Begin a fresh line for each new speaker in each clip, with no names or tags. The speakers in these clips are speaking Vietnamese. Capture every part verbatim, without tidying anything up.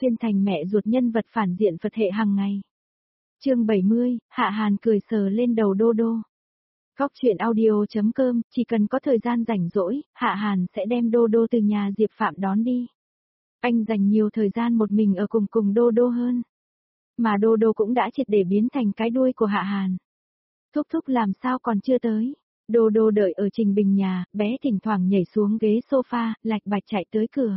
xuyên thành mẹ ruột nhân vật phản diện Phật hệ hàng ngày. Chương bảy mươi, Hạ Hàn cười sờ lên đầu Đô Đô. Góc chuyện audio chấm com, chỉ cần có thời gian rảnh rỗi, Hạ Hàn sẽ đem Đô Đô từ nhà Diệp Phạm đón đi. Anh dành nhiều thời gian một mình ở cùng cùng Đô Đô hơn. Mà Đô Đô cũng đã triệt để biến thành cái đuôi của Hạ Hàn. Thúc thúc làm sao còn chưa tới. Đô Đô đợi ở Trình Bình nhà, bé thỉnh thoảng nhảy xuống ghế sofa, lạch bạch chạy tới cửa.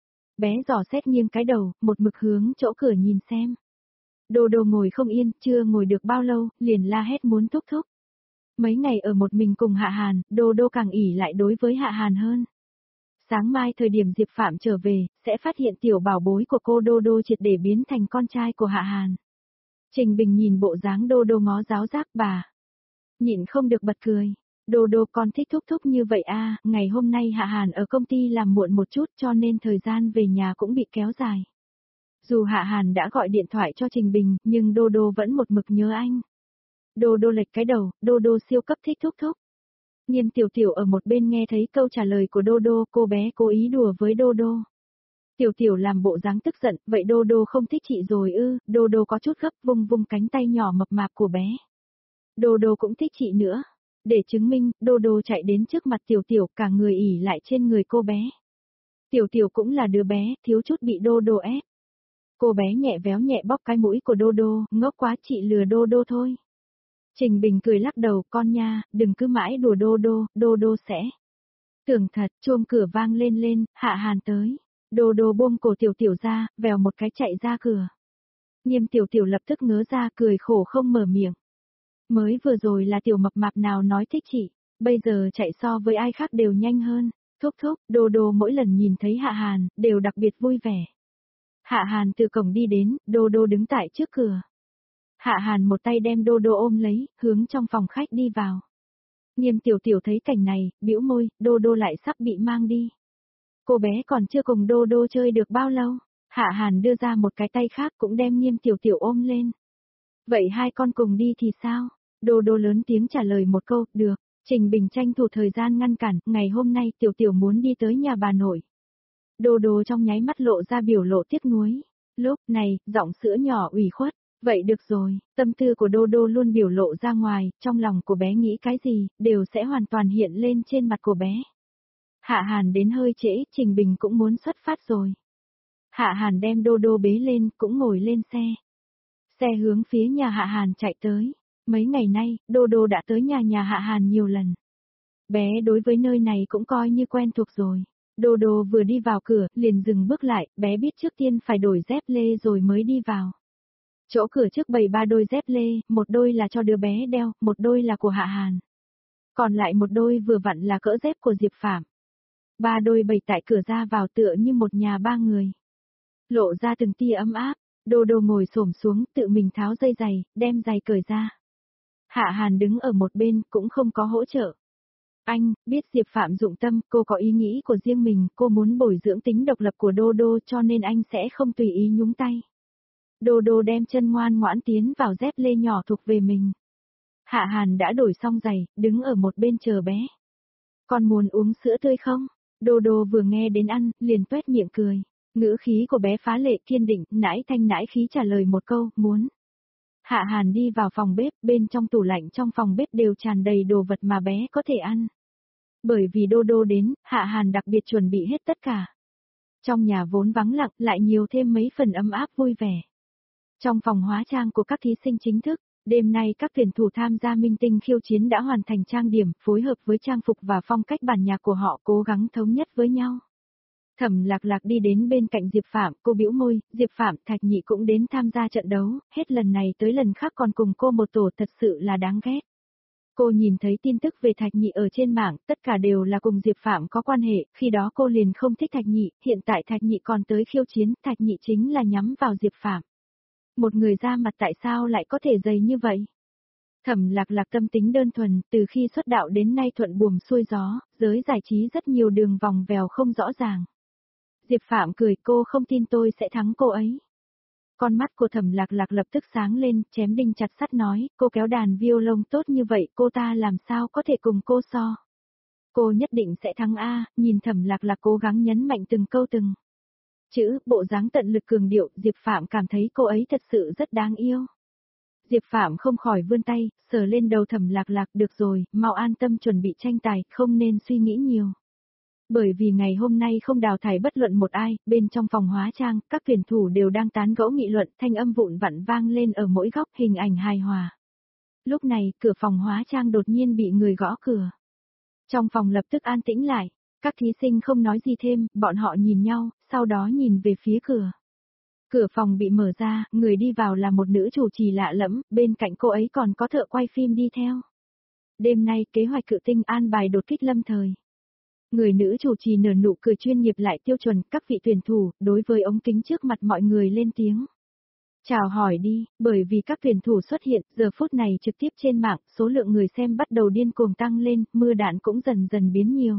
Bé dò xét nghiêng cái đầu, một mực hướng chỗ cửa nhìn xem. Đô Đô ngồi không yên, chưa ngồi được bao lâu, liền la hét muốn thúc thúc. Mấy ngày ở một mình cùng Hạ Hàn, Đô Đô càng ỉ lại đối với Hạ Hàn hơn. Sáng mai thời điểm Diệp Phạm trở về, sẽ phát hiện tiểu bảo bối của cô Đô Đô triệt để biến thành con trai của Hạ Hàn. Trình Bình nhìn bộ dáng Đô Đô ngó giáo giác bà. Nhịn không được bật cười. Đô Đô con thích thúc thúc như vậy à, ngày hôm nay Hạ Hàn ở công ty làm muộn một chút cho nên thời gian về nhà cũng bị kéo dài. Dù Hạ Hàn đã gọi điện thoại cho Trình Bình, nhưng Đô Đô vẫn một mực nhớ anh. Đô Đô lệch cái đầu, Đô Đô siêu cấp thích thúc thúc. Nghiêm Tiểu Tiểu ở một bên nghe thấy câu trả lời của Đô Đô, cô bé cố ý đùa với Đô Đô. Tiểu Tiểu làm bộ dáng tức giận, vậy Đô Đô không thích chị rồi ư, Đô Đô có chút gấp vung vung cánh tay nhỏ mập mạp của bé. Đô Đô cũng thích chị nữa. Để chứng minh, Đô Đô chạy đến trước mặt Tiểu Tiểu, cả người ỉ lại trên người cô bé. Tiểu Tiểu cũng là đứa bé, thiếu chút bị Đô Đô ép. Cô bé nhẹ véo nhẹ bóp cái mũi của Đô Đô, ngốc quá chị lừa Đô Đô thôi. Trình Bình cười lắc đầu, con nha, đừng cứ mãi đùa Đô Đô, Đô Đô sẽ. Tưởng thật, chuông cửa vang lên lên, Hạ Hàn tới. Đô Đô buông cổ Tiểu Tiểu ra, vèo một cái chạy ra cửa. Nghiêm Tiểu Tiểu lập tức ngớ ra, cười khổ không mở miệng. Mới vừa rồi là tiểu mập mạp nào nói thích chị, bây giờ chạy so với ai khác đều nhanh hơn. Thúc thúc, Đô Đô mỗi lần nhìn thấy Hạ Hàn, đều đặc biệt vui vẻ. Hạ Hàn từ cổng đi đến, Đô Đô đứng tại trước cửa. Hạ Hàn một tay đem Đô Đô ôm lấy, hướng trong phòng khách đi vào. Nghiêm Tiểu Tiểu thấy cảnh này, bĩu môi, Đô Đô lại sắp bị mang đi. Cô bé còn chưa cùng Đô Đô chơi được bao lâu, Hạ Hàn đưa ra một cái tay khác cũng đem Nghiêm Tiểu Tiểu ôm lên. Vậy hai con cùng đi thì sao? Đô Đô lớn tiếng trả lời một câu, được. Trình Bình tranh thủ thời gian ngăn cản, ngày hôm nay Tiểu Tiểu muốn đi tới nhà bà nội. Đô Đô trong nháy mắt lộ ra biểu lộ tiếc nuối. Lúc này, giọng sữa nhỏ ủy khuất. Vậy được rồi, tâm tư của Đô Đô luôn biểu lộ ra ngoài, trong lòng của bé nghĩ cái gì, đều sẽ hoàn toàn hiện lên trên mặt của bé. Hạ Hàn đến hơi trễ, Trình Bình cũng muốn xuất phát rồi. Hạ Hàn đem Đô Đô bế lên, cũng ngồi lên xe. Xe hướng phía nhà Hạ Hàn chạy tới. Mấy ngày nay, Đô Đô đã tới nhà nhà Hạ Hàn nhiều lần. Bé đối với nơi này cũng coi như quen thuộc rồi. Đô Đô vừa đi vào cửa, liền dừng bước lại, bé biết trước tiên phải đổi dép lê rồi mới đi vào. Chỗ cửa trước bày ba đôi dép lê, một đôi là cho đứa bé đeo, một đôi là của Hạ Hàn. Còn lại một đôi vừa vặn là cỡ dép của Diệp Phạm. Ba đôi bày tại cửa ra vào tựa như một nhà ba người. Lộ ra từng tia ấm áp, Đô Đô ngồi xổm xuống, tự mình tháo dây giày, đem giày cởi ra. Hạ Hàn đứng ở một bên, cũng không có hỗ trợ. Anh, biết Diệp Phạm dụng tâm, cô có ý nghĩ của riêng mình, cô muốn bồi dưỡng tính độc lập của Đô Đô cho nên anh sẽ không tùy ý nhúng tay. Đô Đô đem chân ngoan ngoãn tiến vào dép lê nhỏ thuộc về mình. Hạ Hàn đã đổi xong giày, đứng ở một bên chờ bé. Con muốn uống sữa tươi không? Đô Đô vừa nghe đến ăn, liền tuét miệng cười. Ngữ khí của bé phá lệ kiên định, nãi thanh nãi khí trả lời một câu, muốn. Hạ Hàn đi vào phòng bếp, bên trong tủ lạnh trong phòng bếp đều tràn đầy đồ vật mà bé có thể ăn. Bởi vì Đô Đô đến, Hạ Hàn đặc biệt chuẩn bị hết tất cả. Trong nhà vốn vắng lặng, lại nhiều thêm mấy phần ấm áp vui vẻ. Trong phòng hóa trang của các thí sinh chính thức, đêm nay các tuyển thủ tham gia minh tinh khiêu chiến đã hoàn thành trang điểm, phối hợp với trang phục và phong cách bản nhạc của họ cố gắng thống nhất với nhau. Thẩm Lạc Lạc đi đến bên cạnh Diệp Phạm, cô bĩu môi, Diệp Phạm, Thạch Nhị cũng đến tham gia trận đấu, hết lần này tới lần khác còn cùng cô một tổ, thật sự là đáng ghét. Cô nhìn thấy tin tức về Thạch Nhị ở trên mạng, tất cả đều là cùng Diệp Phạm có quan hệ, khi đó cô liền không thích Thạch Nhị, hiện tại Thạch Nhị còn tới khiêu chiến, Thạch Nhị chính là nhắm vào Diệp Phạm. Một người ra mặt tại sao lại có thể dày như vậy? Thẩm Lạc Lạc tâm tính đơn thuần, từ khi xuất đạo đến nay thuận buồm xuôi gió, giới giải trí rất nhiều đường vòng vèo không rõ ràng. Diệp Phạm cười, cô không tin tôi sẽ thắng cô ấy. Con mắt của Thẩm Lạc Lạc lập tức sáng lên, chém đinh chặt sắt nói, cô kéo đàn violon tốt như vậy, cô ta làm sao có thể cùng cô so. Cô nhất định sẽ thắng A, nhìn Thẩm Lạc Lạc cố gắng nhấn mạnh từng câu từng Chữ, bộ dáng tận lực cường điệu, Diệp Phạm cảm thấy cô ấy thật sự rất đáng yêu. Diệp Phạm không khỏi vươn tay, sờ lên đầu Thẩm Lạc Lạc, được rồi, mau an tâm chuẩn bị tranh tài, không nên suy nghĩ nhiều. Bởi vì ngày hôm nay không đào thải bất luận một ai, bên trong phòng hóa trang, các tuyển thủ đều đang tán gẫu nghị luận, thanh âm vụn vặn vang lên ở mỗi góc, hình ảnh hài hòa. Lúc này, cửa phòng hóa trang đột nhiên bị người gõ cửa. Trong phòng lập tức an tĩnh lại, các thí sinh không nói gì thêm, bọn họ nhìn nhau, sau đó nhìn về phía cửa. Cửa phòng bị mở ra, người đi vào là một nữ chủ trì lạ lẫm, bên cạnh cô ấy còn có thợ quay phim đi theo. Đêm nay kế hoạch cự tinh an bài đột kích lâm thời. Người nữ chủ trì nở nụ cười chuyên nghiệp lại tiêu chuẩn, các vị tuyển thủ, đối với ống kính trước mặt mọi người lên tiếng. Chào hỏi đi, bởi vì các tuyển thủ xuất hiện, giờ phút này trực tiếp trên mạng, số lượng người xem bắt đầu điên cuồng tăng lên, mưa đạn cũng dần dần biến nhiều.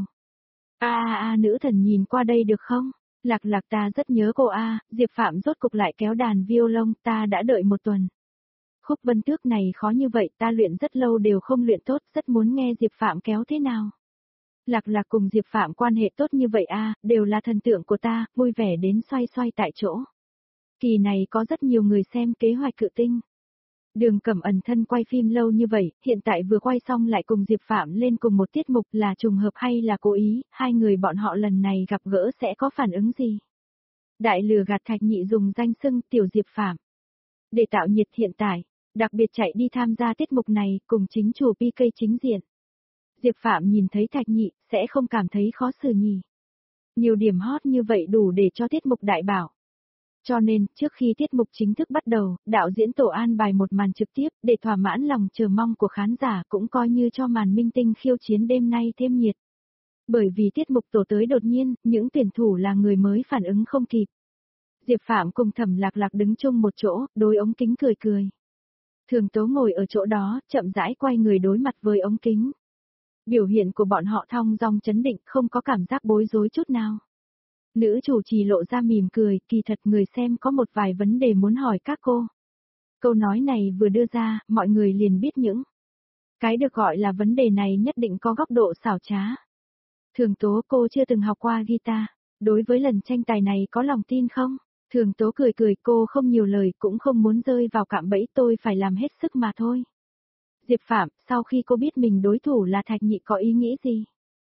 A a a nữ thần nhìn qua đây được không? Lạc Lạc ta rất nhớ cô a, Diệp Phạm rốt cục lại kéo đàn violon, ta đã đợi một tuần. Khúc Vân Tước này khó như vậy, ta luyện rất lâu đều không luyện tốt, rất muốn nghe Diệp Phạm kéo thế nào. Lạc Lạc cùng Diệp Phạm quan hệ tốt như vậy a, đều là thần tượng của ta, vui vẻ đến xoay xoay tại chỗ. Kỳ này có rất nhiều người xem kế hoạch cự tinh. Đường Cẩm ẩn thân quay phim lâu như vậy, hiện tại vừa quay xong lại cùng Diệp Phạm lên cùng một tiết mục, là trùng hợp hay là cố ý, hai người bọn họ lần này gặp gỡ sẽ có phản ứng gì? Đại lừa gạt Thạch Nhị dùng danh xưng tiểu Diệp Phạm. Để tạo nhiệt hiện tại, đặc biệt chạy đi tham gia tiết mục này cùng chính chủ pê ca chính diện. Diệp Phạm nhìn thấy Thạch Nhị, sẽ không cảm thấy khó xử nhỉ. Nhiều điểm hot như vậy đủ để cho tiết mục đại bảo. Cho nên, trước khi tiết mục chính thức bắt đầu, đạo diễn tổ an bài một màn trực tiếp, để thỏa mãn lòng chờ mong của khán giả cũng coi như cho màn minh tinh khiêu chiến đêm nay thêm nhiệt. Bởi vì tiết mục tổ tới đột nhiên, những tuyển thủ là người mới phản ứng không kịp. Diệp Phạm cùng Thẩm Lạc Lạc đứng chung một chỗ, đối ống kính cười cười. Thường Tố ngồi ở chỗ đó, chậm rãi quay người đối mặt với ống kính. Biểu hiện của bọn họ thong dong chấn định, không có cảm giác bối rối chút nào. Nữ chủ trì lộ ra mỉm cười, kỳ thật người xem có một vài vấn đề muốn hỏi các cô. Câu nói này vừa đưa ra, mọi người liền biết những cái được gọi là vấn đề này nhất định có góc độ xảo trá. Thường Tố, cô chưa từng học qua guitar, đối với lần tranh tài này có lòng tin không? Thường Tố cười cười, cô không nhiều lời, cũng không muốn rơi vào cạm bẫy, tôi phải làm hết sức mà thôi. Diệp Phạm, sau khi cô biết mình đối thủ là Thạch Nhị có ý nghĩ gì?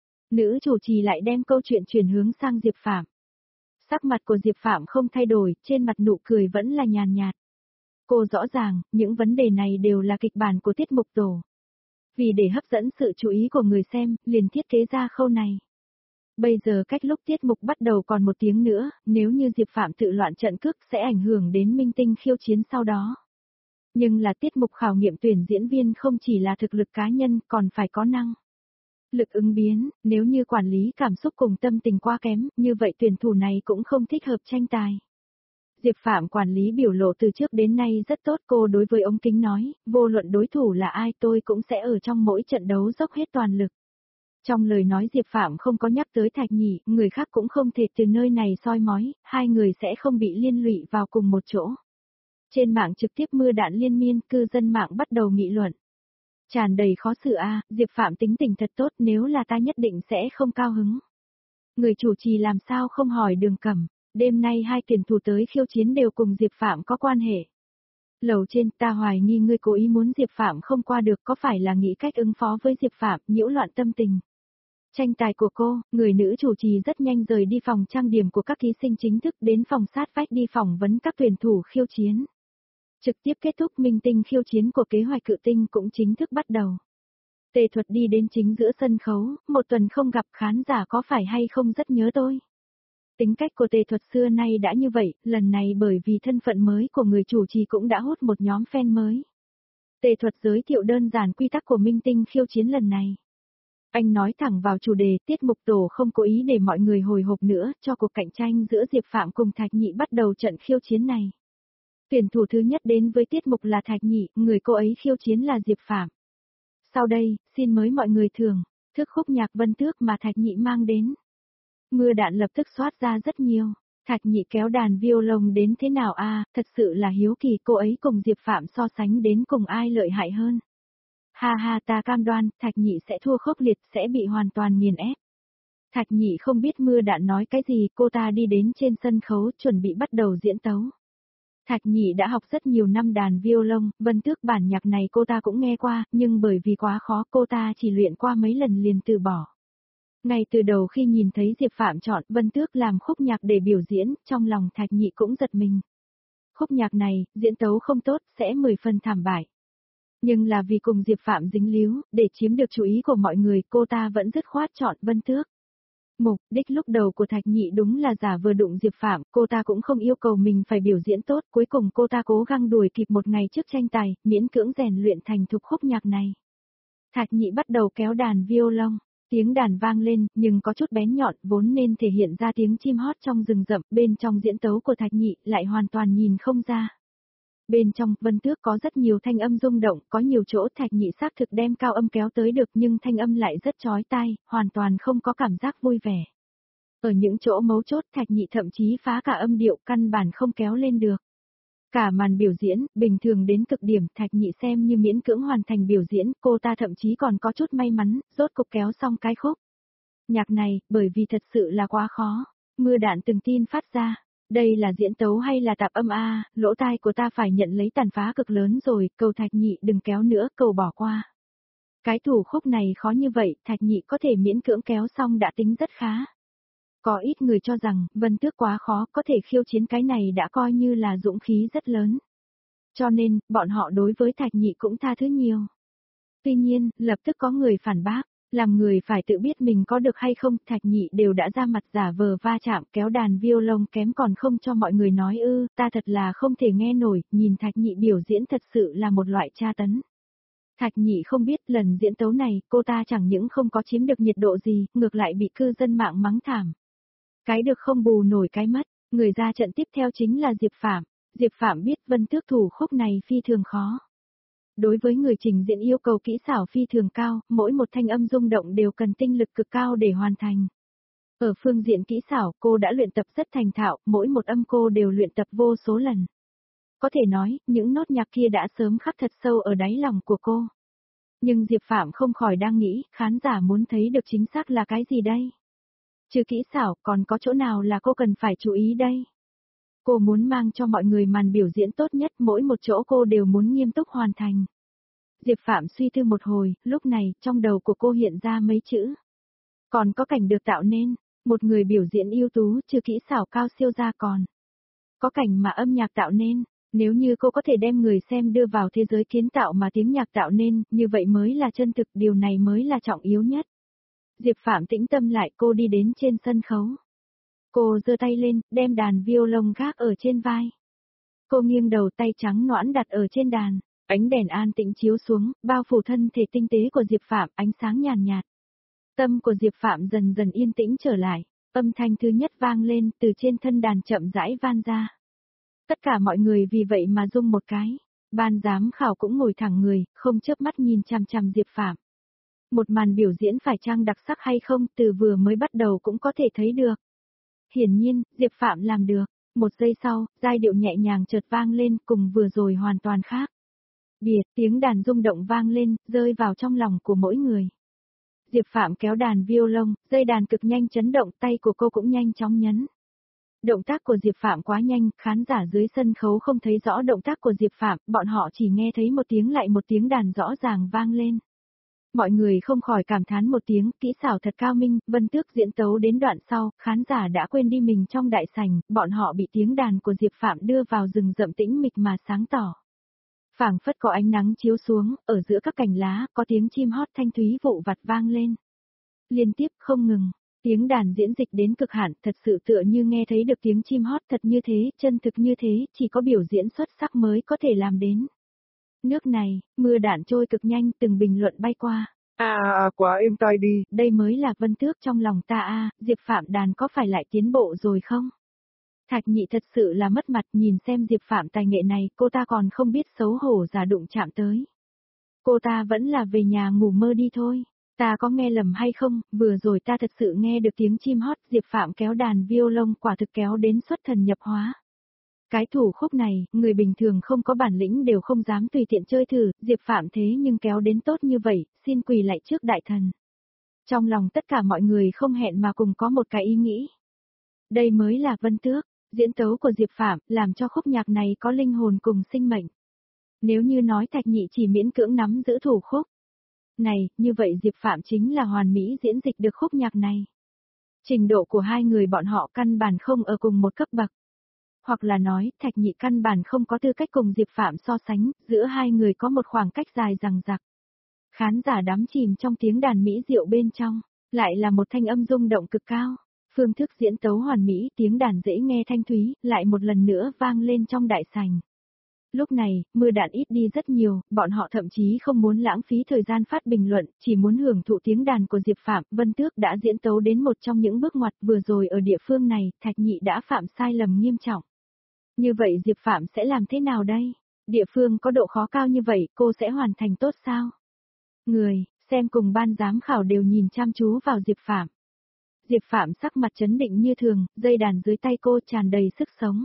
Nữ chủ trì lại đem câu chuyện chuyển hướng sang Diệp Phạm. Sắc mặt của Diệp Phạm không thay đổi, trên mặt nụ cười vẫn là nhàn nhạt. Cô rõ ràng, những vấn đề này đều là kịch bản của tiết mục tổ. Vì để hấp dẫn sự chú ý của người xem, liền thiết kế ra khâu này. Bây giờ cách lúc tiết mục bắt đầu còn một tiếng nữa, nếu như Diệp Phạm tự loạn trận cước sẽ ảnh hưởng đến minh tinh khiêu chiến sau đó. Nhưng là tiết mục khảo nghiệm tuyển diễn viên không chỉ là thực lực cá nhân, còn phải có năng lực ứng biến, nếu như quản lý cảm xúc cùng tâm tình quá kém, như vậy tuyển thủ này cũng không thích hợp tranh tài. Diệp Phạm quản lý biểu lộ từ trước đến nay rất tốt, cô đối với ống kính nói, vô luận đối thủ là ai tôi cũng sẽ ở trong mỗi trận đấu dốc hết toàn lực. Trong lời nói Diệp Phạm không có nhắc tới Thạch Nhị, người khác cũng không thể từ nơi này soi mói, hai người sẽ không bị liên lụy vào cùng một chỗ. Trên mạng trực tiếp mưa đạn liên miên, cư dân mạng bắt đầu nghị luận. Tràn đầy khó xử a, Diệp Phạm tính tình thật tốt, nếu là ta nhất định sẽ không cao hứng. Người chủ trì làm sao không hỏi Đường Cẩm, đêm nay hai tuyển thủ tới khiêu chiến đều cùng Diệp Phạm có quan hệ. Lầu trên, ta hoài nghi ngươi cố ý muốn Diệp Phạm không qua được, có phải là nghĩ cách ứng phó với Diệp Phạm, nhiễu loạn tâm tình. Tranh tài của cô, người nữ chủ trì rất nhanh rời đi phòng trang điểm của các thí sinh chính thức đến phòng sát vách đi phỏng vấn các tuyển thủ khiêu chiến. Trực tiếp kết thúc minh tinh khiêu chiến của kế hoạch cự tinh cũng chính thức bắt đầu. Tề Thuật đi đến chính giữa sân khấu, một tuần không gặp khán giả có phải hay không rất nhớ tôi. Tính cách của Tề Thuật xưa nay đã như vậy, lần này bởi vì thân phận mới của người chủ trì cũng đã hút một nhóm fan mới. Tề Thuật giới thiệu đơn giản quy tắc của minh tinh khiêu chiến lần này. Anh nói thẳng vào chủ đề, tiết mục tổ không cố ý để mọi người hồi hộp nữa, cho cuộc cạnh tranh giữa Diệp Phạm cùng Thạch Nhị bắt đầu trận khiêu chiến này. Tuyển thủ thứ nhất đến với tiết mục là Thạch Nhị, người cô ấy khiêu chiến là Diệp Phạm. Sau đây, xin mời mọi người thưởng thức khúc nhạc Vân Tước mà Thạch Nhị mang đến. Mưa đạn lập tức xoát ra rất nhiều. Thạch Nhị kéo đàn violon đến thế nào a, thật sự là hiếu kỳ, cô ấy cùng Diệp Phạm so sánh đến cùng ai lợi hại hơn. Ha ha, ta cam đoan, Thạch Nhị sẽ thua khốc liệt, sẽ bị hoàn toàn nghiền ép. Thạch Nhị không biết Mưa Đạn nói cái gì, cô ta đi đến trên sân khấu chuẩn bị bắt đầu diễn tấu. Thạch Nhị đã học rất nhiều năm đàn violon, Vân Tước bản nhạc này cô ta cũng nghe qua, nhưng bởi vì quá khó cô ta chỉ luyện qua mấy lần liền từ bỏ. Ngay từ đầu khi nhìn thấy Diệp Phạm chọn Vân Tước làm khúc nhạc để biểu diễn, trong lòng Thạch Nhị cũng giật mình. Khúc nhạc này, diễn tấu không tốt, sẽ mười phần thảm bại. Nhưng là vì cùng Diệp Phạm dính líu, để chiếm được chú ý của mọi người, cô ta vẫn dứt khoát chọn Vân Tước. Mục đích lúc đầu của Thạch Nhị đúng là giả vờ đụng Diệp Phạm, cô ta cũng không yêu cầu mình phải biểu diễn tốt, cuối cùng cô ta cố gắng đuổi kịp một ngày trước tranh tài, miễn cưỡng rèn luyện thành thục khúc nhạc này. Thạch Nhị bắt đầu kéo đàn violon, tiếng đàn vang lên, nhưng có chút bén nhọn, vốn nên thể hiện ra tiếng chim hót trong rừng rậm, bên trong diễn tấu của Thạch Nhị lại hoàn toàn nhìn không ra. Bên trong, Vân Tước có rất nhiều thanh âm rung động, có nhiều chỗ Thạch Nhị xác thực đem cao âm kéo tới được nhưng thanh âm lại rất chói tai, hoàn toàn không có cảm giác vui vẻ. Ở những chỗ mấu chốt Thạch Nhị thậm chí phá cả âm điệu, căn bản không kéo lên được. Cả màn biểu diễn, bình thường đến cực điểm, Thạch Nhị xem như miễn cưỡng hoàn thành biểu diễn, cô ta thậm chí còn có chút may mắn, rốt cục kéo xong cái khúc. Nhạc này, bởi vì thật sự là quá khó, Mưa Đạn từng tin phát ra. Đây là diễn tấu hay là tạp âm a, lỗ tai của ta phải nhận lấy tàn phá cực lớn rồi, cầu Thạch Nhị đừng kéo nữa, cầu bỏ qua. Cái thủ khúc này khó như vậy, Thạch Nhị có thể miễn cưỡng kéo xong đã tính rất khá. Có ít người cho rằng, Vân Tước quá khó, có thể khiêu chiến cái này đã coi như là dũng khí rất lớn. Cho nên, bọn họ đối với Thạch Nhị cũng tha thứ nhiều. Tuy nhiên, lập tức có người phản bác. Làm người phải tự biết mình có được hay không, Thạch Nhị đều đã ra mặt giả vờ va chạm kéo đàn violon kém còn không cho mọi người nói ư, ta thật là không thể nghe nổi, nhìn Thạch Nhị biểu diễn thật sự là một loại tra tấn. Thạch Nhị không biết lần diễn tấu này, cô ta chẳng những không có chiếm được nhiệt độ gì, ngược lại bị cư dân mạng mắng thảm. Cái được không bù nổi cái mất, người ra trận tiếp theo chính là Diệp Phạm. Diệp Phạm biết Vân Tước thủ khúc này phi thường khó. Đối với người trình diễn yêu cầu kỹ xảo phi thường cao, mỗi một thanh âm rung động đều cần tinh lực cực cao để hoàn thành. Ở phương diện kỹ xảo, cô đã luyện tập rất thành thạo, mỗi một âm cô đều luyện tập vô số lần. Có thể nói, những nốt nhạc kia đã sớm khắc thật sâu ở đáy lòng của cô. Nhưng Diệp Phạm không khỏi đang nghĩ, khán giả muốn thấy được chính xác là cái gì đây? Trừ kỹ xảo, còn có chỗ nào là cô cần phải chú ý đây? Cô muốn mang cho mọi người màn biểu diễn tốt nhất, mỗi một chỗ cô đều muốn nghiêm túc hoàn thành. Diệp Phạm suy tư một hồi, lúc này, trong đầu của cô hiện ra mấy chữ. Còn có cảnh được tạo nên, một người biểu diễn ưu tú, trừ kỹ xảo cao siêu ra còn. Có cảnh mà âm nhạc tạo nên, nếu như cô có thể đem người xem đưa vào thế giới kiến tạo mà tiếng nhạc tạo nên, như vậy mới là chân thực, điều này mới là trọng yếu nhất. Diệp Phạm tĩnh tâm lại, cô đi đến trên sân khấu. Cô giơ tay lên, đem đàn violon gác ở trên vai. Cô nghiêng đầu, tay trắng nõn đặt ở trên đàn, ánh đèn an tĩnh chiếu xuống, bao phủ thân thể tinh tế của Diệp Phạm, ánh sáng nhàn nhạt. Tâm của Diệp Phạm dần dần yên tĩnh trở lại, âm thanh thứ nhất vang lên, từ trên thân đàn chậm rãi van ra. Tất cả mọi người vì vậy mà rung một cái, ban giám khảo cũng ngồi thẳng người, không chớp mắt nhìn chằm chằm Diệp Phạm. Một màn biểu diễn phải chăng đặc sắc hay không, từ vừa mới bắt đầu cũng có thể thấy được. Hiển nhiên, Diệp Phạm làm được. Một giây sau, giai điệu nhẹ nhàng chợt vang lên, cùng vừa rồi hoàn toàn khác. Biệt, tiếng đàn rung động vang lên, rơi vào trong lòng của mỗi người. Diệp Phạm kéo đàn violon, dây đàn cực nhanh chấn động, tay của cô cũng nhanh chóng nhấn. Động tác của Diệp Phạm quá nhanh, khán giả dưới sân khấu không thấy rõ động tác của Diệp Phạm, bọn họ chỉ nghe thấy một tiếng lại một tiếng đàn rõ ràng vang lên. Mọi người không khỏi cảm thán một tiếng, kỹ xảo thật cao minh, Vân Tước diễn tấu đến đoạn sau, khán giả đã quên đi mình trong đại sảnh, bọn họ bị tiếng đàn của Diệp Phạm đưa vào rừng rậm tĩnh mịch mà sáng tỏ. Phảng phất có ánh nắng chiếu xuống, ở giữa các cành lá, có tiếng chim hót thanh thúy vụ vặt vang lên. Liên tiếp không ngừng, tiếng đàn diễn dịch đến cực hạn, thật sự tựa như nghe thấy được tiếng chim hót thật như thế, chân thực như thế, chỉ có biểu diễn xuất sắc mới có thể làm đến. Nước này, Mưa Đạn trôi cực nhanh, từng bình luận bay qua.
À, à quá êm tai đi.
Đây mới là Vân Tước trong lòng ta a, à, Diệp Phạm đàn có phải lại tiến bộ rồi không? Thạch Nhị thật sự là mất mặt, nhìn xem Diệp Phạm tài nghệ này, cô ta còn không biết xấu hổ giả đụng chạm tới. Cô ta vẫn là về nhà ngủ mơ đi thôi. Ta có nghe lầm hay không, vừa rồi ta thật sự nghe được tiếng chim hót, Diệp Phạm kéo đàn violon quả thực kéo đến xuất thần nhập hóa. Cái thủ khúc này, người bình thường không có bản lĩnh đều không dám tùy tiện chơi thử, Diệp Phạm thế nhưng kéo đến tốt như vậy, xin quỳ lại trước đại thần. Trong lòng tất cả mọi người không hẹn mà cùng có một cái ý nghĩ. Đây mới là Vân Tước, diễn tấu của Diệp Phạm, làm cho khúc nhạc này có linh hồn cùng sinh mệnh. Nếu như nói Thạch Nhị chỉ miễn cưỡng nắm giữ thủ khúc này, như vậy Diệp Phạm chính là hoàn mỹ diễn dịch được khúc nhạc này. Trình độ của hai người bọn họ căn bản không ở cùng một cấp bậc. Hoặc là nói, Thạch Nhị căn bản không có tư cách cùng Diệp Phạm so sánh, giữa hai người có một khoảng cách dài dằng dặc. Khán giả đắm chìm trong tiếng đàn mỹ diệu bên trong, lại là một thanh âm rung động cực cao. Phương thức diễn tấu hoàn mỹ, tiếng đàn dễ nghe thanh thúy, lại một lần nữa vang lên trong đại sảnh. Lúc này, mưa đạn ít đi rất nhiều, bọn họ thậm chí không muốn lãng phí thời gian phát bình luận, chỉ muốn hưởng thụ tiếng đàn của Diệp Phạm. Vân Tước đã diễn tấu đến một trong những bước ngoặt vừa rồi ở địa phương này, Thạch Nhị đã phạm sai lầm nghiêm trọng. Như vậy Diệp Phạm sẽ làm thế nào đây? Địa phương có độ khó cao như vậy, cô sẽ hoàn thành tốt sao? Người, xem cùng ban giám khảo đều nhìn chăm chú vào Diệp Phạm. Diệp Phạm sắc mặt trấn định như thường, dây đàn dưới tay cô tràn đầy sức sống.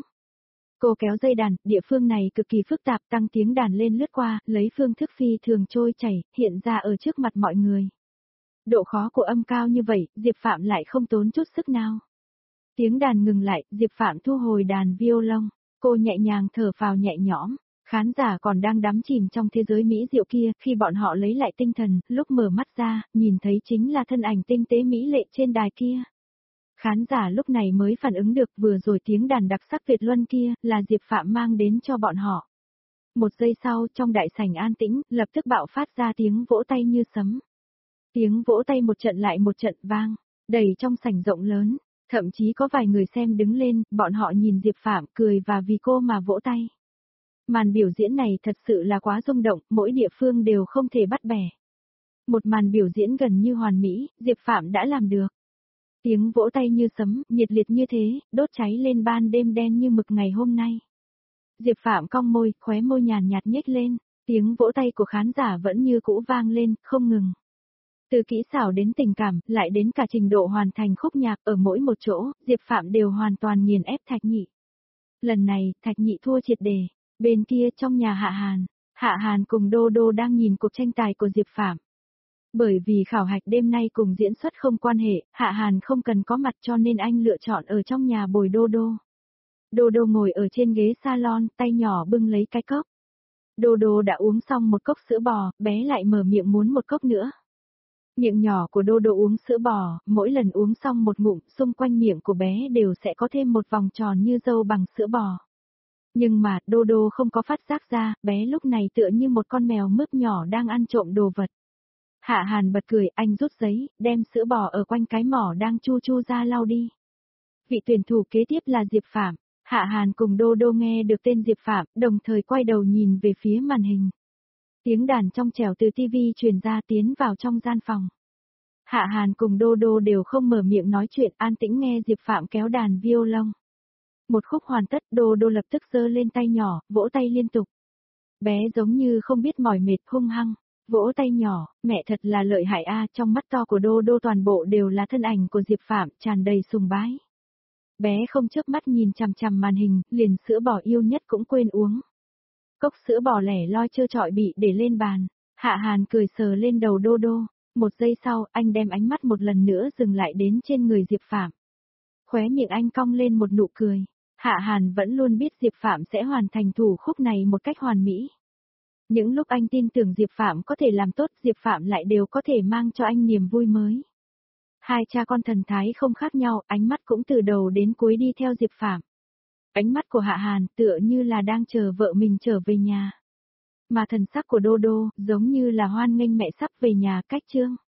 Cô kéo dây đàn, địa phương này cực kỳ phức tạp, tăng tiếng đàn lên lướt qua, lấy phương thức phi thường trôi chảy, hiện ra ở trước mặt mọi người. Độ khó của âm cao như vậy, Diệp Phạm lại không tốn chút sức nào. Tiếng đàn ngừng lại, Diệp Phạm thu hồi đàn violon, cô nhẹ nhàng thở phào nhẹ nhõm. Khán giả còn đang đắm chìm trong thế giới mỹ diệu kia, khi bọn họ lấy lại tinh thần, lúc mở mắt ra, nhìn thấy chính là thân ảnh tinh tế mỹ lệ trên đài kia. Khán giả lúc này mới phản ứng được vừa rồi tiếng đàn đặc sắc Việt Luân kia, là Diệp Phạm mang đến cho bọn họ. Một giây sau, trong đại sảnh an tĩnh, lập tức bạo phát ra tiếng vỗ tay như sấm. Tiếng vỗ tay một trận lại một trận vang, đầy trong sảnh rộng lớn, thậm chí có vài người xem đứng lên, bọn họ nhìn Diệp Phạm cười và vì cô mà vỗ tay. Màn biểu diễn này thật sự là quá rung động, mỗi địa phương đều không thể bắt bẻ. Một màn biểu diễn gần như hoàn mỹ, Diệp Phạm đã làm được. Tiếng vỗ tay như sấm, nhiệt liệt như thế, đốt cháy lên ban đêm đen như mực ngày hôm nay. Diệp Phạm cong môi, khóe môi nhàn nhạt nhếch lên, tiếng vỗ tay của khán giả vẫn như cũ vang lên, không ngừng. Từ kỹ xảo đến tình cảm, lại đến cả trình độ hoàn thành khúc nhạc ở mỗi một chỗ, Diệp Phạm đều hoàn toàn nghiền ép Thạch Nhị. Lần này, Thạch Nhị thua triệt đề. Bên kia trong nhà Hạ Hàn, Hạ Hàn cùng Đô Đô đang nhìn cuộc tranh tài của Diệp Phạm. Bởi vì khảo hạch đêm nay cùng diễn xuất không quan hệ, Hạ Hàn không cần có mặt cho nên anh lựa chọn ở trong nhà bồi Đô Đô. Đô Đô ngồi ở trên ghế salon, tay nhỏ bưng lấy cái cốc. Đô Đô đã uống xong một cốc sữa bò, bé lại mở miệng muốn một cốc nữa. Miệng nhỏ của Đô Đô uống sữa bò, mỗi lần uống xong một ngụm, xung quanh miệng của bé đều sẽ có thêm một vòng tròn như dâu bằng sữa bò. Nhưng mà, Đô Đô không có phát giác ra, bé lúc này tựa như một con mèo mướp nhỏ đang ăn trộm đồ vật. Hạ Hàn bật cười, anh rút giấy, đem sữa bò ở quanh cái mỏ đang chu chu ra lau đi. Vị tuyển thủ kế tiếp là Diệp Phạm. Hạ Hàn cùng Đô Đô nghe được tên Diệp Phạm, đồng thời quay đầu nhìn về phía màn hình. Tiếng đàn trong trẻo từ tivi truyền ra tiến vào trong gian phòng. Hạ Hàn cùng Đô Đô đều không mở miệng nói chuyện, an tĩnh nghe Diệp Phạm kéo đàn violon. Một khúc hoàn tất, Đô Đô lập tức giơ lên tay nhỏ, vỗ tay liên tục. Bé giống như không biết mỏi mệt, hung hăng, vỗ tay nhỏ, mẹ thật là lợi hại a. Trong mắt to của Đô Đô toàn bộ đều là thân ảnh của Diệp Phạm, tràn đầy sùng bái. Bé không chớp mắt nhìn chằm chằm màn hình, liền sữa bò yêu nhất cũng quên uống. Cốc sữa bò lẻ loi trơ trọi bị để lên bàn. Hạ Hàn cười sờ lên đầu Đô Đô. Một giây sau, anh đem ánh mắt một lần nữa dừng lại đến trên người Diệp Phạm. Khóe miệng anh cong lên một nụ cười. Hạ Hàn vẫn luôn biết Diệp Phạm sẽ hoàn thành thủ khúc này một cách hoàn mỹ. Những lúc anh tin tưởng Diệp Phạm có thể làm tốt, Diệp Phạm lại đều có thể mang cho anh niềm vui mới. Hai cha con thần thái không khác nhau, ánh mắt cũng từ đầu đến cuối đi theo Diệp Phạm. Ánh mắt của Hạ Hàn tựa như là đang chờ vợ mình trở về nhà. Mà thần sắc của Đô Đô giống như là hoan nghênh mẹ sắp về nhà cách chương.